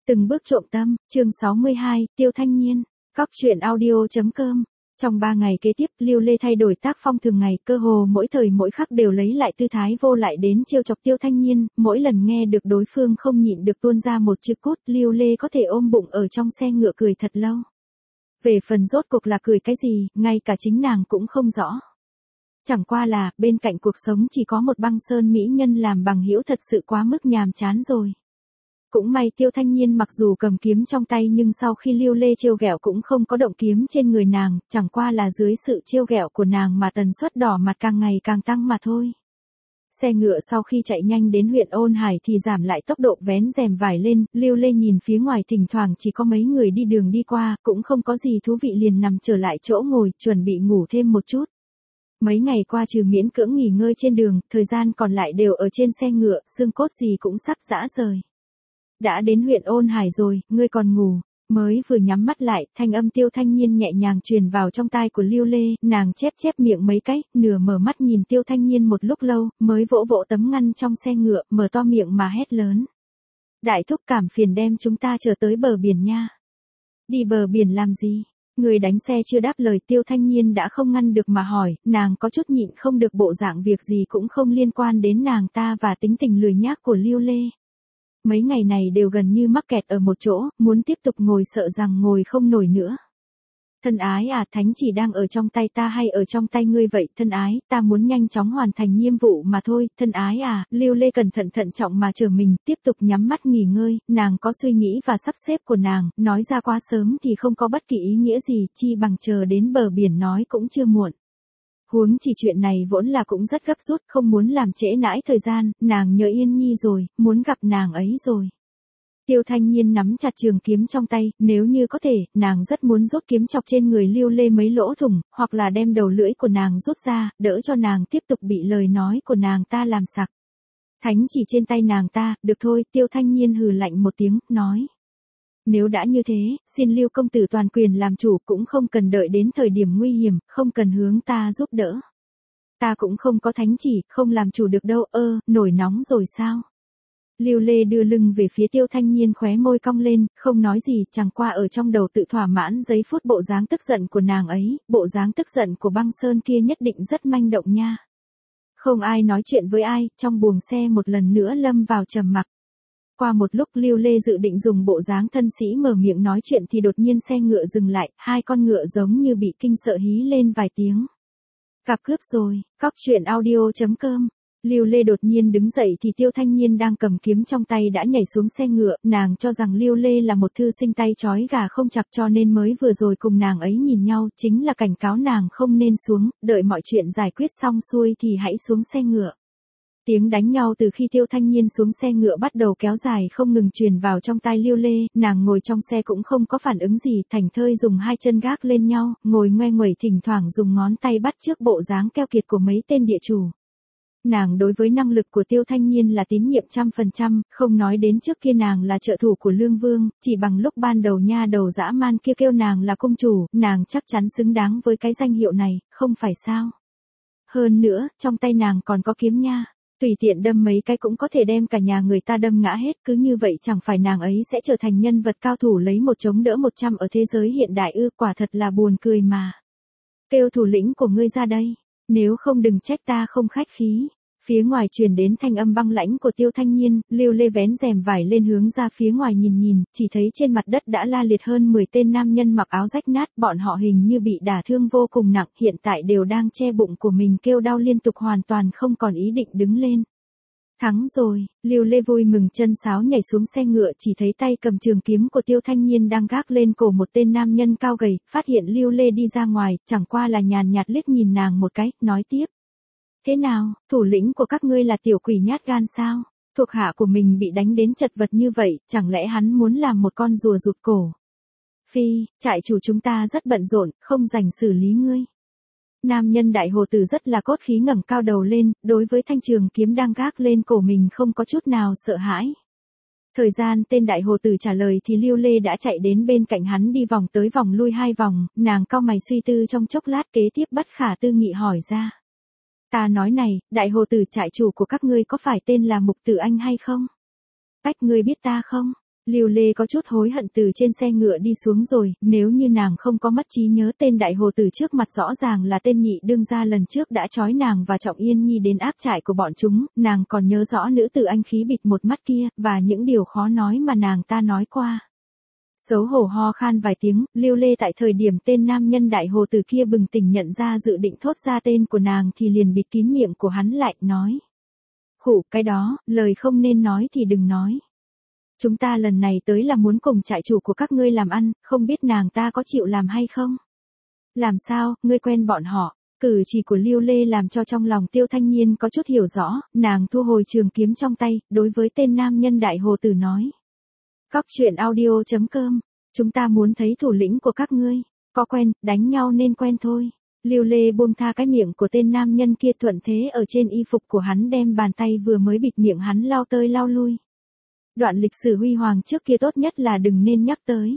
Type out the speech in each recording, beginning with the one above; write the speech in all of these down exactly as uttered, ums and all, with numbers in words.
Từng bước trộm tâm, chương sáu mươi hai, Tiêu Thanh Nhiên, Cóc truyện audio.com. Trong ba ngày kế tiếp, Lưu Lê thay đổi tác phong thường ngày, cơ hồ mỗi thời mỗi khắc đều lấy lại tư thái vô lại đến trêu chọc Tiêu Thanh Nhiên, mỗi lần nghe được đối phương không nhịn được tuôn ra một chữ cốt, Lưu Lê có thể ôm bụng ở trong xe ngựa cười thật lâu. Về phần rốt cuộc là cười cái gì, ngay cả chính nàng cũng không rõ. Chẳng qua là, bên cạnh cuộc sống chỉ có một băng sơn mỹ nhân làm bằng hữu thật sự quá mức nhàm chán rồi. Cũng may Tiêu Thanh Nhiên mặc dù cầm kiếm trong tay nhưng sau khi Lưu Lê trêu ghẹo cũng không có động kiếm trên người nàng, chẳng qua là dưới sự trêu ghẹo của nàng mà tần suất đỏ mặt càng ngày càng tăng mà thôi. Xe ngựa sau khi chạy nhanh đến huyện Ôn Hải thì giảm lại tốc độ vén rèm vải lên, Lưu Lê nhìn phía ngoài thỉnh thoảng chỉ có mấy người đi đường đi qua, cũng không có gì thú vị liền nằm trở lại chỗ ngồi, chuẩn bị ngủ thêm một chút. Mấy ngày qua trừ miễn cưỡng nghỉ ngơi trên đường, thời gian còn lại đều ở trên xe ngựa, xương cốt gì cũng sắp rã rời. Đã đến huyện Ôn Hải rồi, ngươi còn ngủ, mới vừa nhắm mắt lại, thanh âm Tiêu Thanh Nhiên nhẹ nhàng truyền vào trong tai của Lưu Lê, nàng chép chép miệng mấy cái, nửa mở mắt nhìn Tiêu Thanh Nhiên một lúc lâu, mới vỗ vỗ tấm ngăn trong xe ngựa, mở to miệng mà hét lớn. Đại thúc cảm phiền đem chúng ta trở tới bờ biển nha. Đi bờ biển làm gì? Người đánh xe chưa đáp lời Tiêu Thanh Nhiên đã không ngăn được mà hỏi, nàng có chút nhịn không được bộ dạng việc gì cũng không liên quan đến nàng ta và tính tình lười nhác của Lưu Lê. Mấy ngày này đều gần như mắc kẹt ở một chỗ, muốn tiếp tục ngồi sợ rằng ngồi không nổi nữa. Thân ái à, thánh chỉ đang ở trong tay ta hay ở trong tay ngươi vậy, thân ái, ta muốn nhanh chóng hoàn thành nhiệm vụ mà thôi, thân ái à, Lưu Lê cẩn thận thận trọng mà chờ mình, tiếp tục nhắm mắt nghỉ ngơi, nàng có suy nghĩ và sắp xếp của nàng, nói ra quá sớm thì không có bất kỳ ý nghĩa gì, chi bằng chờ đến bờ biển nói cũng chưa muộn. Huống chỉ chuyện này vốn là cũng rất gấp rút, không muốn làm trễ nãi thời gian, nàng nhớ Yên Nhi rồi, muốn gặp nàng ấy rồi. Tiêu Thanh Nhiên nắm chặt trường kiếm trong tay, nếu như có thể, nàng rất muốn rút kiếm chọc trên người Lưu Lê mấy lỗ thủng, hoặc là đem đầu lưỡi của nàng rút ra, đỡ cho nàng tiếp tục bị lời nói của nàng ta làm sặc. Thánh chỉ trên tay nàng ta, được thôi, Tiêu Thanh Nhiên hừ lạnh một tiếng, nói. Nếu đã như thế, xin Lưu công tử toàn quyền làm chủ cũng không cần đợi đến thời điểm nguy hiểm, không cần hướng ta giúp đỡ. Ta cũng không có thánh chỉ, không làm chủ được đâu, ơ, nổi nóng rồi sao? Lưu Lê đưa lưng về phía Tiêu Thanh Nhiên khóe môi cong lên, không nói gì, chẳng qua ở trong đầu tự thỏa mãn giây phút bộ dáng tức giận của nàng ấy, bộ dáng tức giận của băng sơn kia nhất định rất manh động nha. Không ai nói chuyện với ai, trong buồng xe một lần nữa lâm vào trầm mặc. Qua một lúc Lưu Lê dự định dùng bộ dáng thân sĩ mở miệng nói chuyện thì đột nhiên xe ngựa dừng lại, hai con ngựa giống như bị kinh sợ hí lên vài tiếng. Gặp cướp rồi, Cóc truyện audio.com. Lưu Lê đột nhiên đứng dậy thì Tiêu Thanh Nhiên đang cầm kiếm trong tay đã nhảy xuống xe ngựa, nàng cho rằng Lưu Lê là một thư sinh tay trói gà không chặt cho nên mới vừa rồi cùng nàng ấy nhìn nhau, chính là cảnh cáo nàng không nên xuống, đợi mọi chuyện giải quyết xong xuôi thì hãy xuống xe ngựa. Tiếng đánh nhau từ khi Tiêu Thanh Nhiên xuống xe ngựa bắt đầu kéo dài không ngừng truyền vào trong tai Lưu Lê, nàng ngồi trong xe cũng không có phản ứng gì, thảnh thơi dùng hai chân gác lên nhau, ngồi ngoe nguẩy thỉnh thoảng dùng ngón tay bắt chước bộ dáng keo kiệt của mấy tên địa chủ. Nàng đối với năng lực của Tiêu Thanh Nhiên là tín nhiệm trăm phần trăm, không nói đến trước kia nàng là trợ thủ của Lương Vương, chỉ bằng lúc ban đầu nha đầu dã man kia kêu nàng là công chủ, nàng chắc chắn xứng đáng với cái danh hiệu này, không phải sao? Hơn nữa, trong tay nàng còn có kiếm nha. Tùy tiện đâm mấy cái cũng có thể đem cả nhà người ta đâm ngã hết, cứ như vậy chẳng phải nàng ấy sẽ trở thành nhân vật cao thủ lấy một chống đỡ một trăm ở thế giới hiện đại ư, quả thật là buồn cười mà. Kêu thủ lĩnh của ngươi ra đây, nếu không đừng trách ta không khách khí. Phía ngoài truyền đến thanh âm băng lãnh của Tiêu Thanh Nhiên, Lưu Lê vén rèm vải lên hướng ra phía ngoài nhìn nhìn, chỉ thấy trên mặt đất đã la liệt hơn mười tên nam nhân mặc áo rách nát, bọn họ hình như bị đả thương vô cùng nặng, hiện tại đều đang che bụng của mình kêu đau liên tục hoàn toàn không còn ý định đứng lên. Thắng rồi, Lưu Lê vui mừng chân sáo nhảy xuống xe ngựa, chỉ thấy tay cầm trường kiếm của Tiêu Thanh Nhiên đang gác lên cổ một tên nam nhân cao gầy, phát hiện Lưu Lê đi ra ngoài, chẳng qua là nhàn nhạt liếc nhìn nàng một cái, nói tiếp. Thế nào, thủ lĩnh của các ngươi là tiểu quỷ nhát gan sao? Thuộc hạ của mình bị đánh đến chật vật như vậy, chẳng lẽ hắn muốn làm một con rùa rụt cổ? Phi, trại chủ chúng ta rất bận rộn, không rảnh xử lý ngươi. Nam nhân đại hồ tử rất là cốt khí ngẩng cao đầu lên, đối với thanh trường kiếm đang gác lên cổ mình không có chút nào sợ hãi. Thời gian tên đại hồ tử trả lời thì Lưu Lê đã chạy đến bên cạnh hắn đi vòng tới vòng lui hai vòng, nàng cau mày suy tư trong chốc lát kế tiếp bất khả tư nghị hỏi ra. Ta nói này, đại hồ tử trại chủ của các ngươi có phải tên là Mục Tử Anh hay không? Cách ngươi biết ta không? Lưu Lê có chút hối hận từ trên xe ngựa đi xuống rồi, nếu như nàng không có mất trí nhớ tên đại hồ tử trước mặt rõ ràng là tên nhị đương gia lần trước đã trói nàng và Trọng Yên Nhi đến áp trại của bọn chúng, nàng còn nhớ rõ nữ tử anh khí bịt một mắt kia, và những điều khó nói mà nàng ta nói qua. Xấu hổ ho khan vài tiếng, Lưu Lê tại thời điểm tên nam nhân đại hồ tử kia bừng tỉnh nhận ra dự định thốt ra tên của nàng thì liền bịt kín miệng của hắn lại, nói. Khụ, cái đó, lời không nên nói thì đừng nói. Chúng ta lần này tới là muốn cùng trại chủ của các ngươi làm ăn, không biết nàng ta có chịu làm hay không? Làm sao, ngươi quen bọn họ? Cử chỉ của Lưu Lê làm cho trong lòng Tiêu Thanh Nhiên có chút hiểu rõ, nàng thu hồi trường kiếm trong tay, đối với tên nam nhân đại hồ tử nói. Cóc truyện audio chấm com, chúng ta muốn thấy thủ lĩnh của các ngươi, có quen, đánh nhau nên quen thôi. Lưu Lê buông tha cái miệng của tên nam nhân kia, thuận thế ở trên y phục của hắn đem bàn tay vừa mới bịt miệng hắn lau tơi lau lui. Đoạn lịch sử huy hoàng trước kia tốt nhất là đừng nên nhắc tới.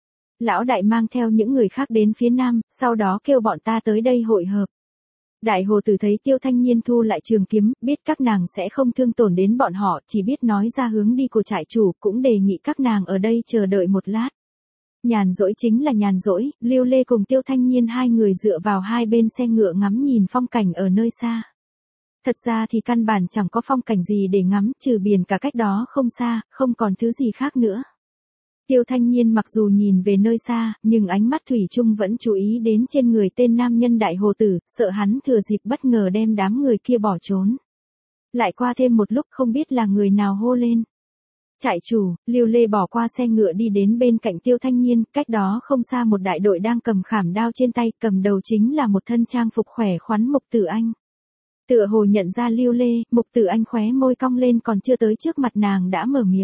Lão đại mang theo những người khác đến phía nam, sau đó kêu bọn ta tới đây hội hợp. Đại hồ tử thấy Tiêu Thanh Nhiên thu lại trường kiếm, biết các nàng sẽ không thương tổn đến bọn họ, chỉ biết nói ra hướng đi của trại chủ, cũng đề nghị các nàng ở đây chờ đợi một lát. Nhàn rỗi chính là nhàn rỗi, Lưu Lê cùng Tiêu Thanh Nhiên hai người dựa vào hai bên xe ngựa ngắm nhìn phong cảnh ở nơi xa. Thật ra thì căn bản chẳng có phong cảnh gì để ngắm, trừ biển cả cách đó không xa, không còn thứ gì khác nữa. Tiêu Thanh Nhiên mặc dù nhìn về nơi xa, nhưng ánh mắt thủy chung vẫn chú ý đến trên người tên nam nhân đại hồ tử, sợ hắn thừa dịp bất ngờ đem đám người kia bỏ trốn. Lại qua thêm một lúc không biết là người nào hô lên. Trại chủ, Lưu Lê bỏ qua xe ngựa đi đến bên cạnh Tiêu Thanh Nhiên, cách đó không xa một đại đội đang cầm khảm đao trên tay, cầm đầu chính là một thân trang phục khỏe khoắn Mục Tử Anh. Tựa hồ nhận ra Lưu Lê, Mục Tử Anh khóe môi cong lên, còn chưa tới trước mặt nàng đã mở miệng.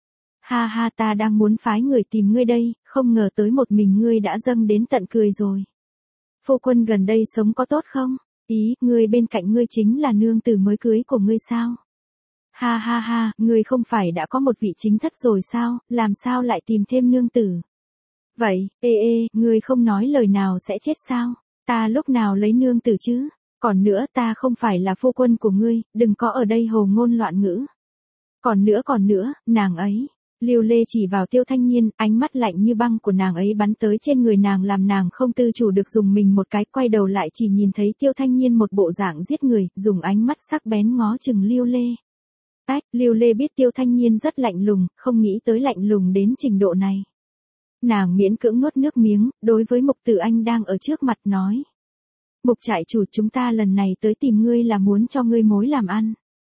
Ha ha, ta đang muốn phái người tìm ngươi đây, không ngờ tới một mình ngươi đã dâng đến tận cười rồi. Phu quân gần đây sống có tốt không? Ý, ngươi bên cạnh ngươi chính là nương tử mới cưới của ngươi sao? Ha ha ha, ngươi không phải đã có một vị chính thất rồi sao, làm sao lại tìm thêm nương tử? Vậy, ê ê, ngươi không nói lời nào sẽ chết sao? Ta lúc nào lấy nương tử chứ? Còn nữa, ta không phải là phu quân của ngươi, đừng có ở đây hồ ngôn loạn ngữ. Còn nữa còn nữa, nàng ấy. Lưu Lê chỉ vào Tiêu Thanh Nhiên, ánh mắt lạnh như băng của nàng ấy bắn tới trên người nàng làm nàng không tự chủ được dùng mình một cái, quay đầu lại chỉ nhìn thấy Tiêu Thanh Nhiên một bộ dạng giết người, dùng ánh mắt sắc bén ngó chừng Lưu Lê. Ách, Lưu Lê biết Tiêu Thanh Nhiên rất lạnh lùng, không nghĩ tới lạnh lùng đến trình độ này. Nàng miễn cưỡng nuốt nước miếng, đối với Mục Tử Anh đang ở trước mặt nói. Mục trại chủ, chúng ta lần này tới tìm ngươi là muốn cho ngươi mối làm ăn.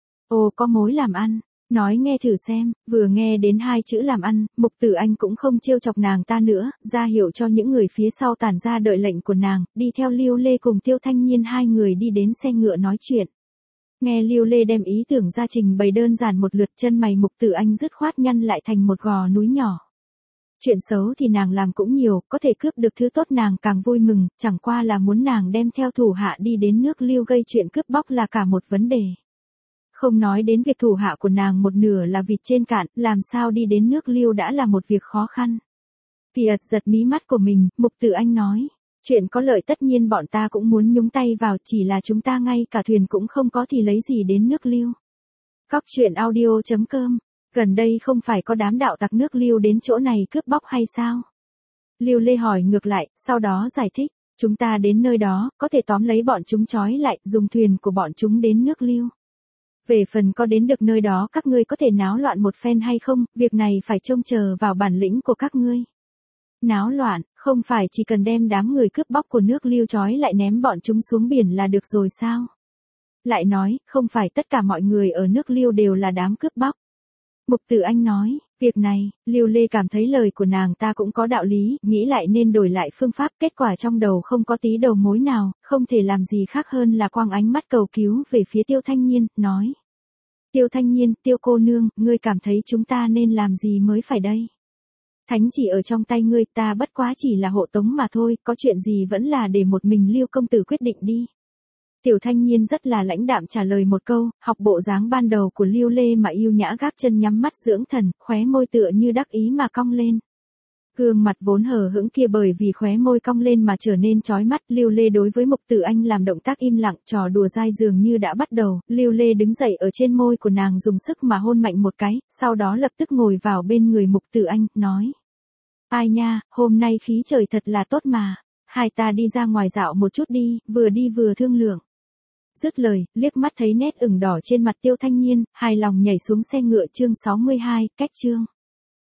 Ồ, có mối làm ăn. Nói nghe thử xem, vừa nghe đến hai chữ làm ăn, Mục Tử Anh cũng không trêu chọc nàng ta nữa, ra hiệu cho những người phía sau tản ra đợi lệnh của nàng, đi theo Lưu Lê cùng Tiêu Thanh Nhiên hai người đi đến xe ngựa nói chuyện. Nghe Lưu Lê đem ý tưởng ra trình bày đơn giản một lượt, chân mày Mục Tử Anh dứt khoát nhăn lại thành một gò núi nhỏ. Chuyện xấu thì nàng làm cũng nhiều, có thể cướp được thứ tốt nàng càng vui mừng, chẳng qua là muốn nàng đem theo thủ hạ đi đến nước Lưu gây chuyện cướp bóc là cả một vấn đề. Không nói đến việc thủ hạ của nàng một nửa là vịt trên cạn, làm sao đi đến nước Lưu đã là một việc khó khăn. Kiệt giật mí mắt của mình, Mục Tử Anh nói, chuyện có lợi tất nhiên bọn ta cũng muốn nhúng tay vào, chỉ là chúng ta ngay cả thuyền cũng không có thì lấy gì đến nước Lưu. Cóc truyện audio chấm com, gần đây không phải có đám đạo tặc nước Lưu đến chỗ này cướp bóc hay sao? Lưu Lê hỏi ngược lại, sau đó giải thích, chúng ta đến nơi đó, có thể tóm lấy bọn chúng trói lại, dùng thuyền của bọn chúng đến nước Lưu. Về phần có đến được nơi đó các ngươi có thể náo loạn một phen hay không, việc này phải trông chờ vào bản lĩnh của các ngươi. Náo loạn, không phải chỉ cần đem đám người cướp bóc của nước Lưu trói lại ném bọn chúng xuống biển là được rồi sao? Lại nói, không phải tất cả mọi người ở nước Lưu đều là đám cướp bóc. Mục Tử Anh nói, việc này, Lưu Lê cảm thấy lời của nàng ta cũng có đạo lý, nghĩ lại nên đổi lại phương pháp, kết quả trong đầu không có tí đầu mối nào, không thể làm gì khác hơn là quang ánh mắt cầu cứu về phía Tiêu Thanh Nhiên, nói. Tiêu Thanh Nhiên, Tiêu cô nương, ngươi cảm thấy chúng ta nên làm gì mới phải đây? Thánh chỉ ở trong tay ngươi, ta bất quá chỉ là hộ tống mà thôi, có chuyện gì vẫn là để một mình Lưu công tử quyết định đi. Tiểu Thanh Nhiên rất là lãnh đạm trả lời một câu, học bộ dáng ban đầu của Lưu Lê mà yêu nhã, gác chân nhắm mắt dưỡng thần, khóe môi tựa như đắc ý mà cong lên. Gương mặt vốn hờ hững kia bởi vì khóe môi cong lên mà trở nên chói mắt. Lưu Lê đối với Mục Tử Anh làm động tác im lặng, trò đùa dai dường như đã bắt đầu. Lưu Lê đứng dậy ở trên môi của nàng dùng sức mà hôn mạnh một cái, sau đó lập tức ngồi vào bên người Mục Tử Anh, nói. Ai nha, hôm nay khí trời thật là tốt mà. Hai ta đi ra ngoài dạo một chút đi, vừa đi vừa thương lượng. Dứt lời, liếc mắt thấy nét ửng đỏ trên mặt Tiêu Thanh Nhiên, hài lòng nhảy xuống xe ngựa. Chương sáu mươi hai, cách chương.